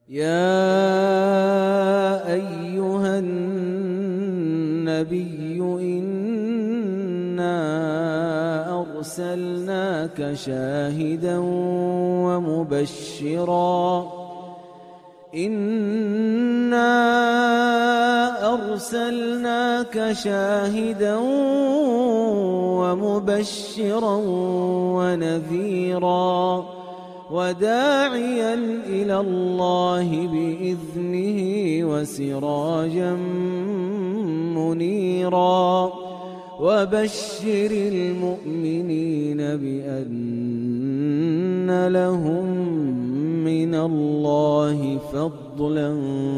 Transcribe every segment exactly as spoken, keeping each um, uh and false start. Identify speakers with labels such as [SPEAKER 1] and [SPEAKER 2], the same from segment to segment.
[SPEAKER 1] يا أيها النبي إنا أرسلناك شاهدا ومبشرا إنا أرسلناك شاهدا ومبشرا ونذيرا وداعيا إلى الله بإذنه وسراجا منيرا وبشر المؤمنين بأن لهم من الله فضلا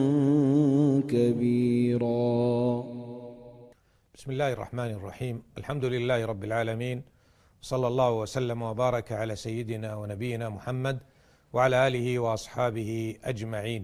[SPEAKER 1] كبيرا.
[SPEAKER 2] بسم الله الرحمن الرحيم. الحمد لله رب العالمين، صلى الله وسلم وبارك على سيدنا ونبينا محمد وعلى آله وأصحابه أجمعين.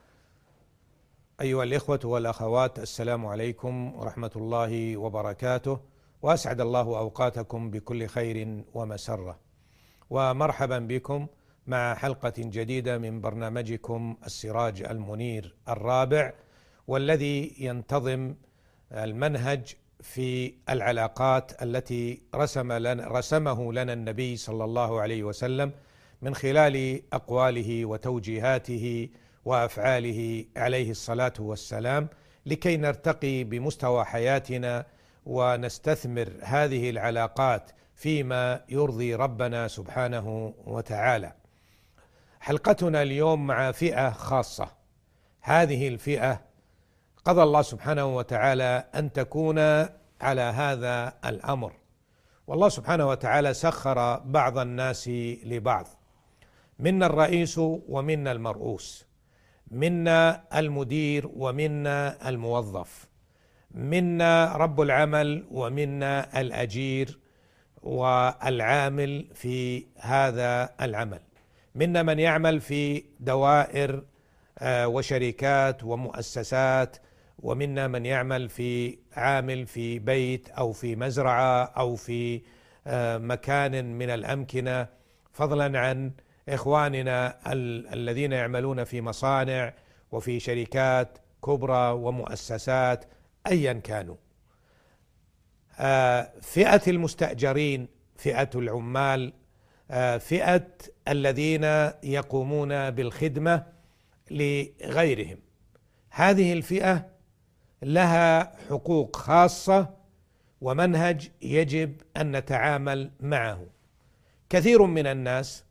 [SPEAKER 2] أيها الإخوة والأخوات، السلام عليكم ورحمة الله وبركاته، وأسعد الله أوقاتكم بكل خير ومسرة، ومرحبا بكم مع حلقة جديدة من برنامجكم السراج المنير الرابع، والذي ينتظم المنهج في العلاقات التي رسم لنا رسمه لنا النبي صلى الله عليه وسلم من خلال أقواله وتوجيهاته وأفعاله عليه الصلاة والسلام، لكي نرتقي بمستوى حياتنا ونستثمر هذه العلاقات فيما يرضي ربنا سبحانه وتعالى. حلقتنا اليوم مع فئة خاصة. هذه الفئة قضى الله سبحانه وتعالى أن تكون على هذا الأمر، والله سبحانه وتعالى سخر بعض الناس لبعض، منا الرئيس ومنا المرؤوس، منا المدير ومنا الموظف، منا رب العمل ومنا الأجير والعامل في هذا العمل، منا من يعمل في دوائر وشركات ومؤسسات، ومنا من يعمل في عامل في بيت أو في مزرعة أو في مكان من الأمكنة، فضلا عن إخواننا الذين يعملون في مصانع وفي شركات كبرى ومؤسسات أيا كانوا. فئة المستأجرين، فئة العمال، فئة الذين يقومون بالخدمة لغيرهم، هذه الفئة لها حقوق خاصة ومنهج يجب أن نتعامل معه. كثير من الناس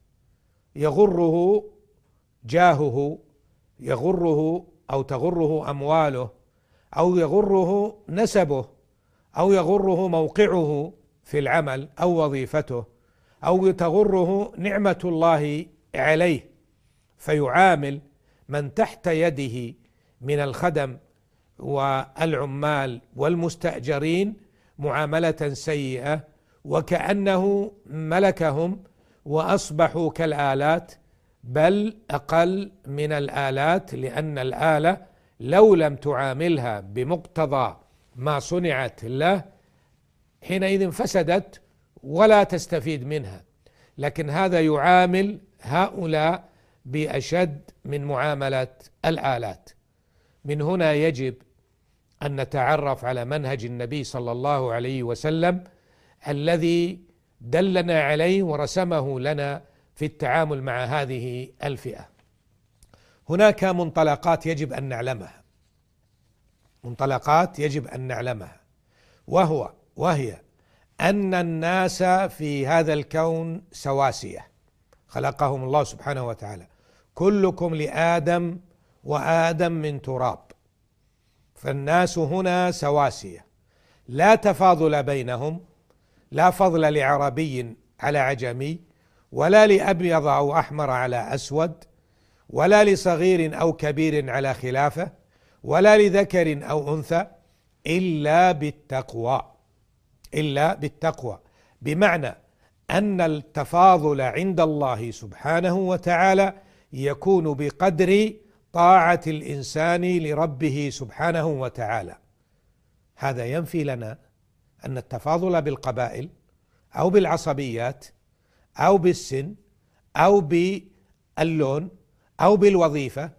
[SPEAKER 2] يغره جاهه، يغره أو تغره أمواله، أو يغره نسبه، أو يغره موقعه في العمل أو وظيفته، أو تغره نعمة الله عليه، فيعامل من تحت يده من الخدم والعمال والمستأجرين معاملة سيئة، وكأنه ملكهم وأصبحوا كالآلات، بل أقل من الآلات، لأن الآلة لو لم تعاملها بمقتضى ما صنعت له حينئذ فسدت ولا تستفيد منها، لكن هذا يعامل هؤلاء بأشد من معاملة الآلات. من هنا يجب أن نتعرف على منهج النبي صلى الله عليه وسلم الذي دلنا عليه ورسمه لنا في التعامل مع هذه الفئة. هناك منطلقات يجب أن نعلمها، منطلقات يجب أن نعلمها وهو وهي أن الناس في هذا الكون سواسية، خلقهم الله سبحانه وتعالى، كلكم لآدم وآدم من تراب، فالناس هنا سواسية، لا تفاضل بينهم، لا فضل لعربي على عجمي، ولا لأبيض أو أحمر على أسود، ولا لصغير أو كبير على خلافة، ولا لذكر أو أنثى، إلا بالتقوى، إلا بالتقوى، بمعنى أن التفاضل عند الله سبحانه وتعالى يكون بقدر طاعة الإنسان لربه سبحانه وتعالى. هذا ينفي لنا أن التفاضل بالقبائل أو بالعصبيات أو بالسن أو باللون أو بالوظيفة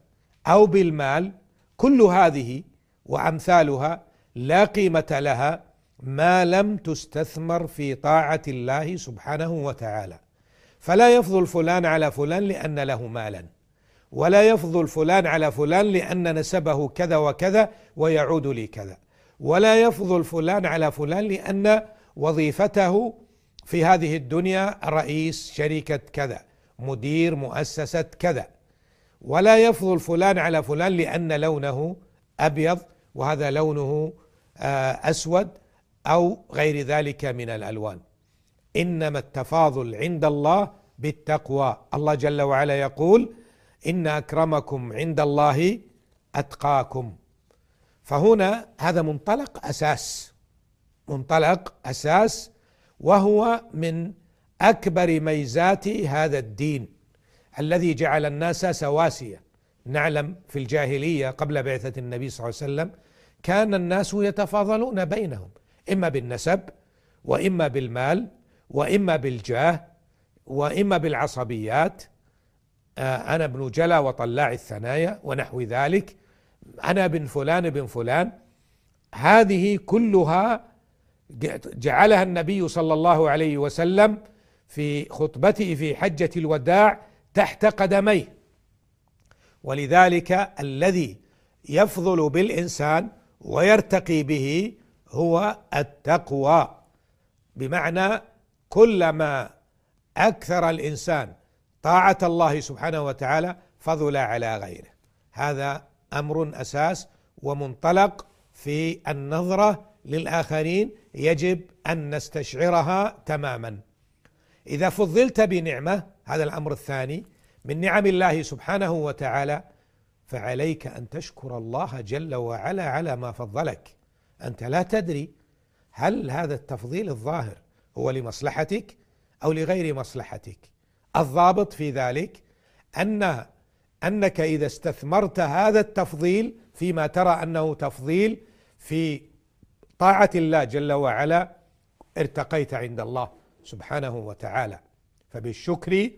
[SPEAKER 2] أو بالمال، كل هذه وأمثالها لا قيمة لها ما لم تستثمر في طاعة الله سبحانه وتعالى. فلا يفضل فلان على فلان لأن له مالا، ولا يفضل فلان على فلان لأن نسبه كذا وكذا ويعود لي كذا، ولا يفضل فلان على فلان لأن وظيفته في هذه الدنيا رئيس شركة كذا، مدير مؤسسة كذا، ولا يفضل فلان على فلان لأن لونه أبيض وهذا لونه أسود أو غير ذلك من الألوان. إنما التفاضل عند الله بالتقوى. الله جل وعلا يقول: إن أكرمكم عند الله أتقاكم. فهنا هذا منطلق أساس، منطلق أساس، وهو من أكبر ميزات هذا الدين الذي جعل الناس سواسية. نعلم في الجاهلية قبل بعثة النبي صلى الله عليه وسلم كان الناس يتفاضلون بينهم، إما بالنسب وإما بالمال وإما بالجاه وإما بالعصبيات. أنا ابن جلا وطلاع الثنايا ونحو ذلك، أنا بن فلان بن فلان. هذه كلها جعلها النبي صلى الله عليه وسلم في خطبته في حجة الوداع تحت قدميه. ولذلك الذي يفضل بالإنسان ويرتقي به هو التقوى، بمعنى كلما أكثر الإنسان طاعة الله سبحانه وتعالى فضل على غيره. هذا أمر أساس ومنطلق في النظرة للآخرين يجب أن نستشعرها تماما. إذا فضلت بنعمة، هذا الأمر الثاني من نعم الله سبحانه وتعالى، فعليك أن تشكر الله جل وعلا على ما فضلك. أنت لا تدري هل هذا التفضيل الظاهر هو لمصلحتك أو لغير مصلحتك. الضابط في ذلك أن أنك إذا استثمرت هذا التفضيل فيما ترى أنه تفضيل في طاعة الله جل وعلا ارتقيت عند الله سبحانه وتعالى. فبالشكر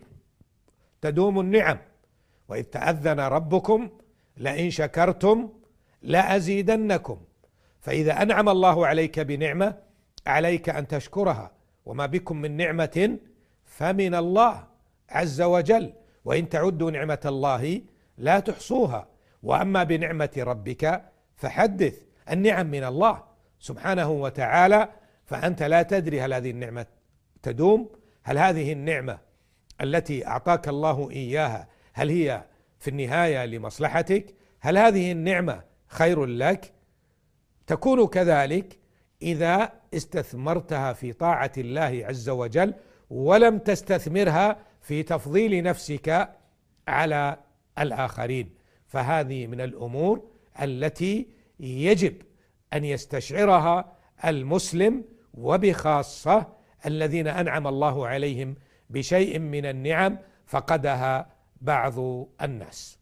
[SPEAKER 2] تدوم النعم، وإذ تأذن ربكم لئن شكرتم لأزيدنكم. فإذا أنعم الله عليك بنعمة عليك أن تشكرها، وما بكم من نعمة فمن الله عز وجل، وإن تعدوا نعمة الله لا تحصوها. وأما بنعمة ربك فحدث. النعم من الله سبحانه وتعالى، فأنت لا تدري هل هذه النعمة تدوم، هل هذه النعمة التي أعطاك الله إياها هل هي في النهاية لمصلحتك، هل هذه النعمة خير لك. تكون كذلك إذا استثمرتها في طاعة الله عز وجل ولم تستثمرها في تفضيل نفسك على الآخرين. فهذه من الأمور التي يجب أن يستشعرها المسلم، وبخاصة الذين أنعم الله عليهم بشيء من النعم فقدها بعض الناس.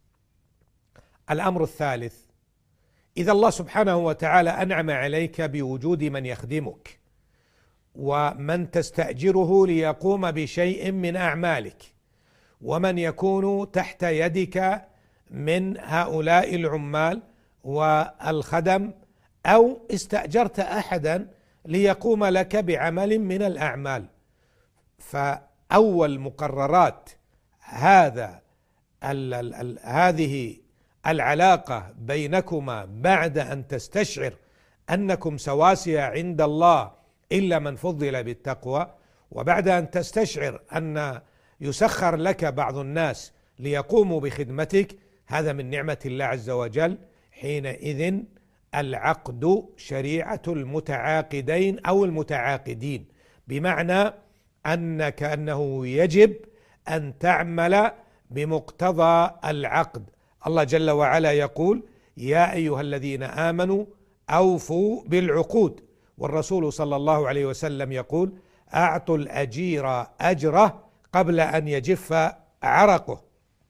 [SPEAKER 2] الأمر الثالث: إذا الله سبحانه وتعالى أنعم عليك بوجود من يخدمك ومن تستأجره ليقوم بشيء من أعمالك، ومن يكون تحت يدك من هؤلاء العمال والخدم، أو استأجرت أحدا ليقوم لك بعمل من الأعمال، فأول مقررات هذا ال ال ال هذه العلاقة بينكما بعد أن تستشعر أنكم سواسية عند الله إلا من فضل بالتقوى، وبعد أن تستشعر أن يسخر لك بعض الناس ليقوموا بخدمتك، هذا من نعمة الله عز وجل. حينئذ العقد شريعة المتعاقدين أو المتعاقدين، بمعنى أنك أنه يجب أن تعمل بمقتضى العقد. الله جل وعلا يقول: يا أيها الذين آمنوا أوفوا بالعقود. والرسول صلى الله عليه وسلم يقول: أعطوا الأجير أجره قبل أن يجف عرقه.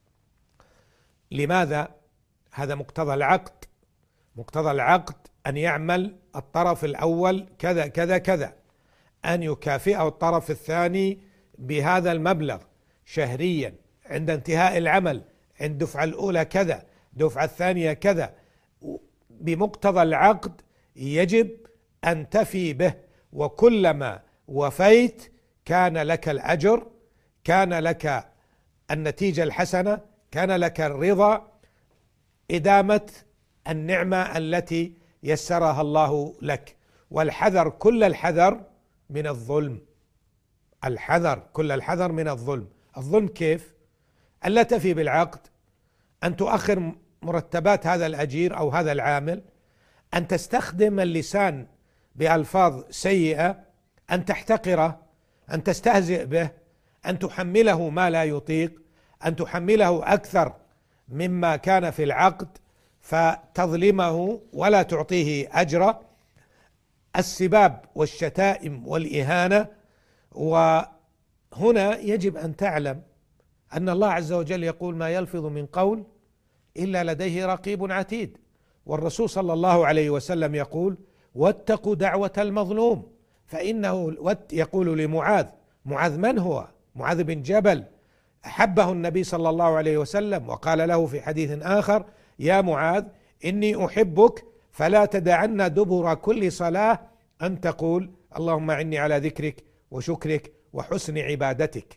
[SPEAKER 2] لماذا؟ هذا مقتضى العقد. مقتضى العقد أن يعمل الطرف الأول كذا كذا كذا، أن يكافئه الطرف الثاني بهذا المبلغ شهريا، عند انتهاء العمل عند الدفعة الأولى كذا، الدفعة الثانية كذا. بمقتضى العقد يجب أن تفي به، وكلما وفيت كان لك الأجر، كان لك النتيجة الحسنة، كان لك الرضا، إدامة النعمة التي يسرها الله لك. والحذر كل الحذر من الظلم، الحذر كل الحذر من الظلم. الظلم كيف؟ ألا تفي بالعقد، أن تؤخر مرتبات هذا الأجير أو هذا العامل، أن تستخدم اللسان بألفاظ سيئة، أن تحتقره، أن تستهزئ به، أن تحمله ما لا يطيق، أن تحمله أكثر مما كان في العقد فتظلمه ولا تعطيه أجره. السباب والشتائم والإهانة. وهنا يجب أن تعلم أن الله عز وجل يقول: ما يلفظ من قول إلا لديه رقيب عتيد. والرسول صلى الله عليه وسلم يقول: واتقوا دعوة المظلوم، فإنه يقول لمعاذ. معاذ من هو؟ معاذ بن جبل، أحبه النبي صلى الله عليه وسلم وقال له في حديث آخر: يا معاذ إني أحبك فلا تدعن دبر كل صلاة أن تقول اللهم أعني على ذكرك وشكرك وحسن عبادتك.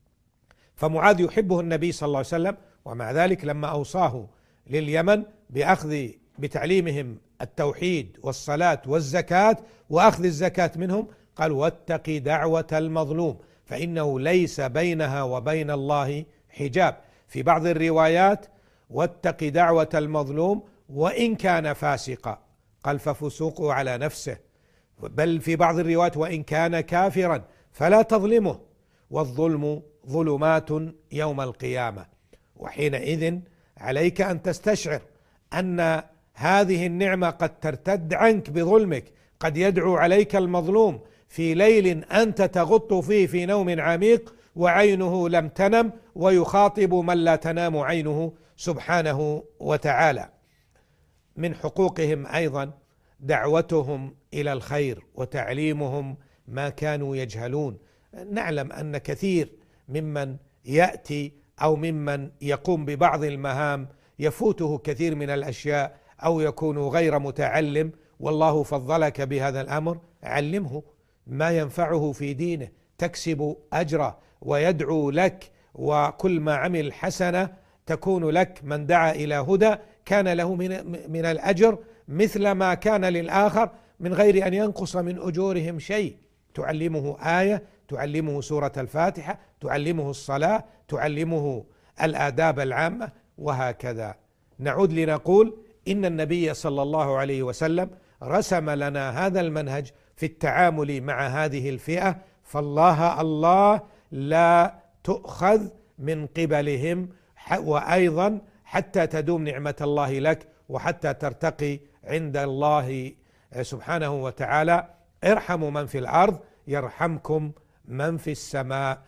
[SPEAKER 2] فمعاذ يحبه النبي صلى الله عليه وسلم، ومع ذلك لما أوصاه لليمن بأخذ بتعليمهم التوحيد والصلاة والزكاة وأخذ الزكاة منهم قال: واتق دعوة المظلوم فإنه ليس بينها وبين الله حجاب. في بعض الروايات: واتق دعوة المظلوم وإن كان فاسقا، قال ففسوقه على نفسه. بل في بعض الروايات: وإن كان كافرا فلا تظلمه، والظلم ظلمات يوم القيامة. وحينئذ عليك أن تستشعر أن هذه النعمة قد ترتد عنك بظلمك. قد يدعو عليك المظلوم في ليل أنت تغط فيه في نوم عميق وعينه لم تنم، ويخاطب من لا تنام عينه سبحانه وتعالى. من حقوقهم أيضا دعوتهم إلى الخير وتعليمهم ما كانوا يجهلون. نعلم أن كثير ممن يأتي أو ممن يقوم ببعض المهام يفوته كثير من الأشياء أو يكون غير متعلم، والله فضلك بهذا الأمر، علمه ما ينفعه في دينه، تكسب أجره ويدعو لك، وكل ما عمل حسنة تكون لك. من دعا إلى هدى كان له من, من الأجر مثل ما كان للآخر من غير أن ينقص من أجورهم شيء. تعلمه آية، تعلمه سورة الفاتحة، تعلمه الصلاة، تعلمه الآداب العامة، وهكذا. نعود لنقول إن النبي صلى الله عليه وسلم رسم لنا هذا المنهج في التعامل مع هذه الفئة. فالله الله لا تؤخذ من قبلهم، وأيضا حتى تدوم نعمة الله لك وحتى ترتقي عند الله سبحانه وتعالى. ارحموا من في الأرض يرحمكم من في السماء.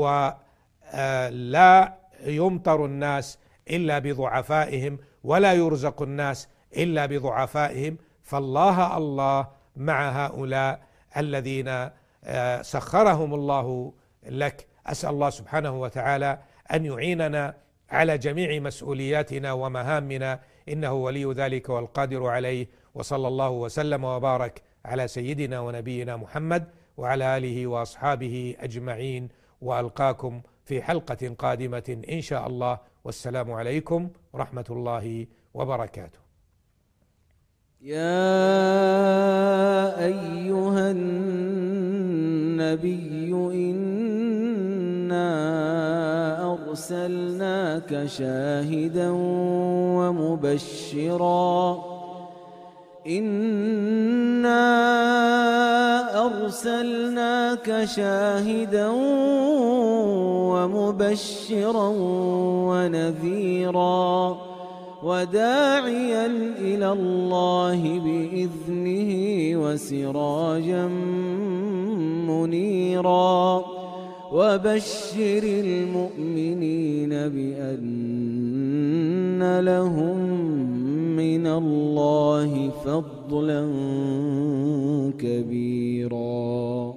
[SPEAKER 2] ولا يمطر الناس إلا بضعفائهم، ولا يرزق الناس إلا بضعفائهم. فالله الله مع هؤلاء الذين سخرهم الله لك. أسأل الله سبحانه وتعالى أن يعيننا على جميع مسؤولياتنا ومهامنا، إنه ولي ذلك والقادر عليه. وصلى الله وسلم وبارك على سيدنا ونبينا محمد وعلى آله وأصحابه أجمعين، وألقاكم في حلقة قادمة إن شاء الله. والسلام عليكم ورحمة الله وبركاته.
[SPEAKER 1] يا أيها النبي إنا أرسلناك شاهدا ومبشرا إنا أرسلناك شاهدا ومبشرا ونذيرا وداعيا إلى الله بإذنه وسراجا منيرا وبشر المؤمنين بأن لهم من الله فضلا كبيرا.